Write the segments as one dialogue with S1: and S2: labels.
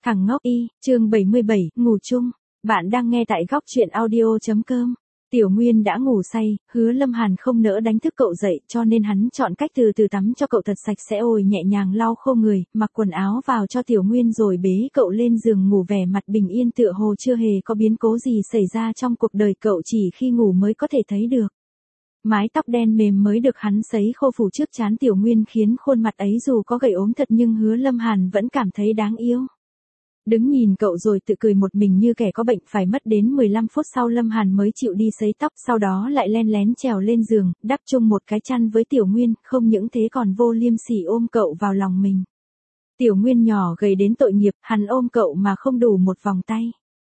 S1: Thằng ngốc y, chương 77, ngủ chung. Bạn đang nghe tại góc truyện audio.com. Tiểu Nguyên đã ngủ say, Hứa Lâm Hàn không nỡ đánh thức cậu dậy cho nên hắn chọn cách từ từ tắm cho cậu thật sạch sẽ ồi nhẹ nhàng lau khô người, mặc quần áo vào cho Tiểu Nguyên rồi bế cậu lên giường ngủ vẻ mặt bình yên tựa hồ chưa hề có biến cố gì xảy ra trong cuộc đời cậu chỉ khi ngủ mới có thể thấy được. Mái tóc đen mềm mới được hắn sấy khô phủ trước trán Tiểu Nguyên khiến khuôn mặt ấy dù có gầy ốm thật nhưng Hứa Lâm Hàn vẫn cảm thấy đáng yêu. Đứng nhìn cậu rồi tự cười một mình như kẻ có bệnh phải mất đến 15 phút sau Lâm Hàn mới chịu đi sấy tóc sau đó lại len lén trèo lên giường, đắp chung một cái chăn với Tiểu Nguyên, không những thế còn vô liêm sỉ ôm cậu vào lòng mình. Tiểu Nguyên nhỏ gầy đến tội nghiệp, hắn ôm cậu mà không đủ một vòng tay.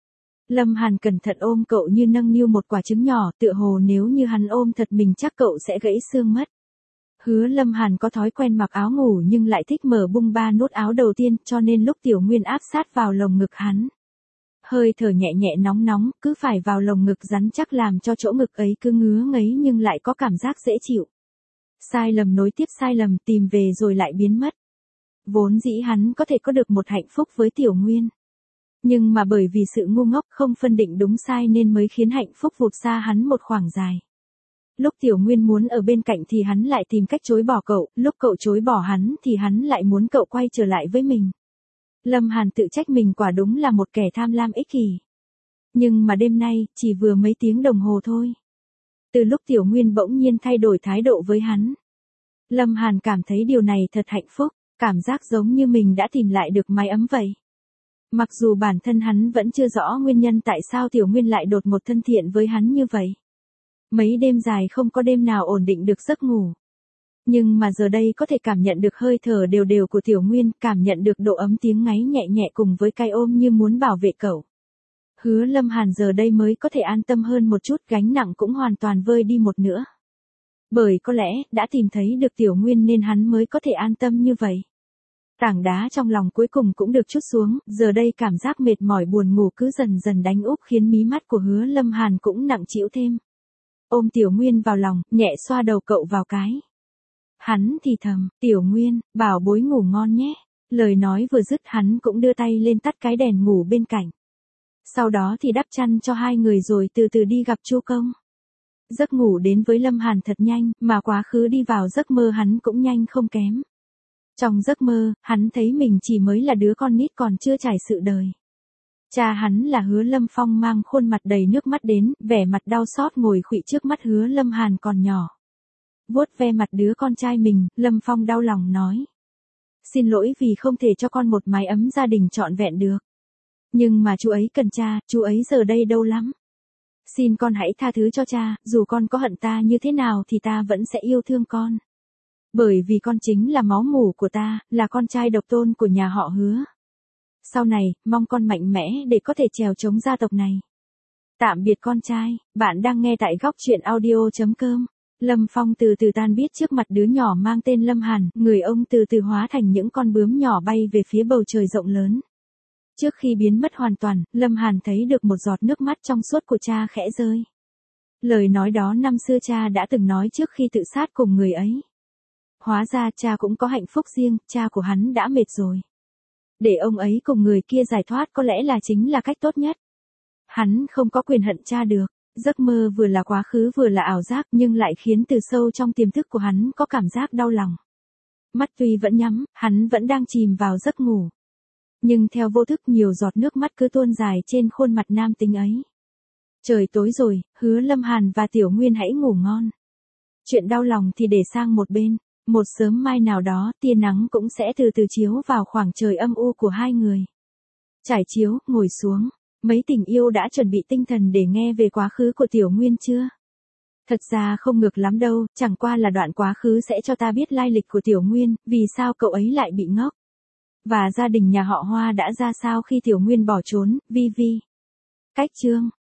S1: Lâm Hàn cẩn thận ôm cậu như nâng niu một quả trứng nhỏ, tựa hồ nếu như hắn ôm thật mình chắc cậu sẽ gãy xương mất. Hứa Lâm Hàn có thói quen mặc áo ngủ nhưng lại thích mở bung ba nút áo đầu tiên cho nên lúc Tiểu Nguyên áp sát vào lồng ngực hắn. Hơi thở nhẹ nhẹ nóng nóng cứ phải vào lồng ngực rắn chắc làm cho chỗ ngực ấy cứ ngứa ngấy nhưng lại có cảm giác dễ chịu. Sai lầm nối tiếp sai lầm tìm về rồi lại biến mất. Vốn dĩ hắn có thể có được một hạnh phúc với Tiểu Nguyên. Nhưng mà bởi vì sự ngu ngốc không phân định đúng sai nên mới khiến hạnh phúc vụt xa hắn một khoảng dài. Lúc Tiểu Nguyên muốn ở bên cạnh thì hắn lại tìm cách chối bỏ cậu, lúc cậu chối bỏ hắn thì hắn lại muốn cậu quay trở lại với mình. Lâm Hàn tự trách mình quả đúng là một kẻ tham lam ích kỷ. Nhưng mà đêm nay, chỉ vừa mấy tiếng đồng hồ thôi. Từ lúc Tiểu Nguyên bỗng nhiên thay đổi thái độ với hắn. Lâm Hàn cảm thấy điều này thật hạnh phúc, cảm giác giống như mình đã tìm lại được mái ấm vậy. Mặc dù bản thân hắn vẫn chưa rõ nguyên nhân tại sao Tiểu Nguyên lại đột ngột thân thiện với hắn như vậy. Mấy đêm dài không có đêm nào ổn định được giấc ngủ. Nhưng mà giờ đây có thể cảm nhận được hơi thở đều đều của Tiểu Nguyên, cảm nhận được độ ấm tiếng ngáy nhẹ nhẹ cùng với cái ôm như muốn bảo vệ cậu. Hứa Lâm Hàn giờ đây mới có thể an tâm hơn một chút, gánh nặng cũng hoàn toàn vơi đi một nữa. Bởi có lẽ, đã tìm thấy được Tiểu Nguyên nên hắn mới có thể an tâm như vậy. Tảng đá trong lòng cuối cùng cũng được trút xuống, giờ đây cảm giác mệt mỏi buồn ngủ cứ dần dần đánh úp khiến mí mắt của Hứa Lâm Hàn cũng nặng trĩu thêm. Ôm Tiểu Nguyên vào lòng, nhẹ xoa đầu cậu vào cái. Hắn thì thầm, Tiểu Nguyên, bảo bối ngủ ngon nhé. Lời nói vừa dứt hắn cũng đưa tay lên tắt cái đèn ngủ bên cạnh. Sau đó thì đắp chăn cho hai người rồi từ từ đi gặp Chu Công. Giấc ngủ đến với Lâm Hàn thật nhanh, mà quá khứ đi vào giấc mơ hắn cũng nhanh không kém. Trong giấc mơ, hắn thấy mình chỉ mới là đứa con nít còn chưa trải sự đời. Cha hắn là Hứa Lâm Phong mang khuôn mặt đầy nước mắt đến, vẻ mặt đau xót ngồi khuỵu trước mắt Hứa Lâm Hàn còn nhỏ. Vuốt ve mặt đứa con trai mình, Lâm Phong đau lòng nói. Xin lỗi vì không thể cho con một mái ấm gia đình trọn vẹn được. Nhưng mà chú ấy cần cha, chú ấy giờ đây đâu lắm. Xin con hãy tha thứ cho cha, dù con có hận ta như thế nào thì ta vẫn sẽ yêu thương con. Bởi vì con chính là máu mủ của ta, là con trai độc tôn của nhà họ Hứa. Sau này, mong con mạnh mẽ để có thể trèo chống gia tộc này. Tạm biệt con trai, bạn đang nghe tại góc truyện audio.com. Lâm Phong từ từ tan biết trước mặt đứa nhỏ mang tên Lâm Hàn, người ông từ từ hóa thành những con bướm nhỏ bay về phía bầu trời rộng lớn. Trước khi biến mất hoàn toàn, Lâm Hàn thấy được một giọt nước mắt trong suốt của cha khẽ rơi. Lời nói đó năm xưa cha đã từng nói trước khi tự sát cùng người ấy. Hóa ra cha cũng có hạnh phúc riêng, cha của hắn đã mệt rồi. Để ông ấy cùng người kia giải thoát có lẽ là chính là cách tốt nhất. Hắn không có quyền hận cha được. Giấc mơ vừa là quá khứ vừa là ảo giác nhưng lại khiến từ sâu trong tiềm thức của hắn có cảm giác đau lòng. Mắt tuy vẫn nhắm, hắn vẫn đang chìm vào giấc ngủ. Nhưng theo vô thức nhiều giọt nước mắt cứ tuôn dài trên khuôn mặt nam tính ấy. Trời tối rồi, Hứa Lâm Hàn và Tiểu Nguyên hãy ngủ ngon. Chuyện đau lòng thì để sang một bên. Một sớm mai nào đó tia nắng cũng sẽ từ từ chiếu vào khoảng trời âm u của hai người. Trải chiếu, ngồi xuống. Mấy tình yêu đã chuẩn bị tinh thần để nghe về quá khứ của Tiểu Nguyên chưa? Thật ra không ngược lắm đâu, chẳng qua là đoạn quá khứ sẽ cho ta biết lai lịch của Tiểu Nguyên, vì sao cậu ấy lại bị ngốc. Và gia đình nhà họ Hoa đã ra sao khi Tiểu Nguyên bỏ trốn, vi vi. Cách chương.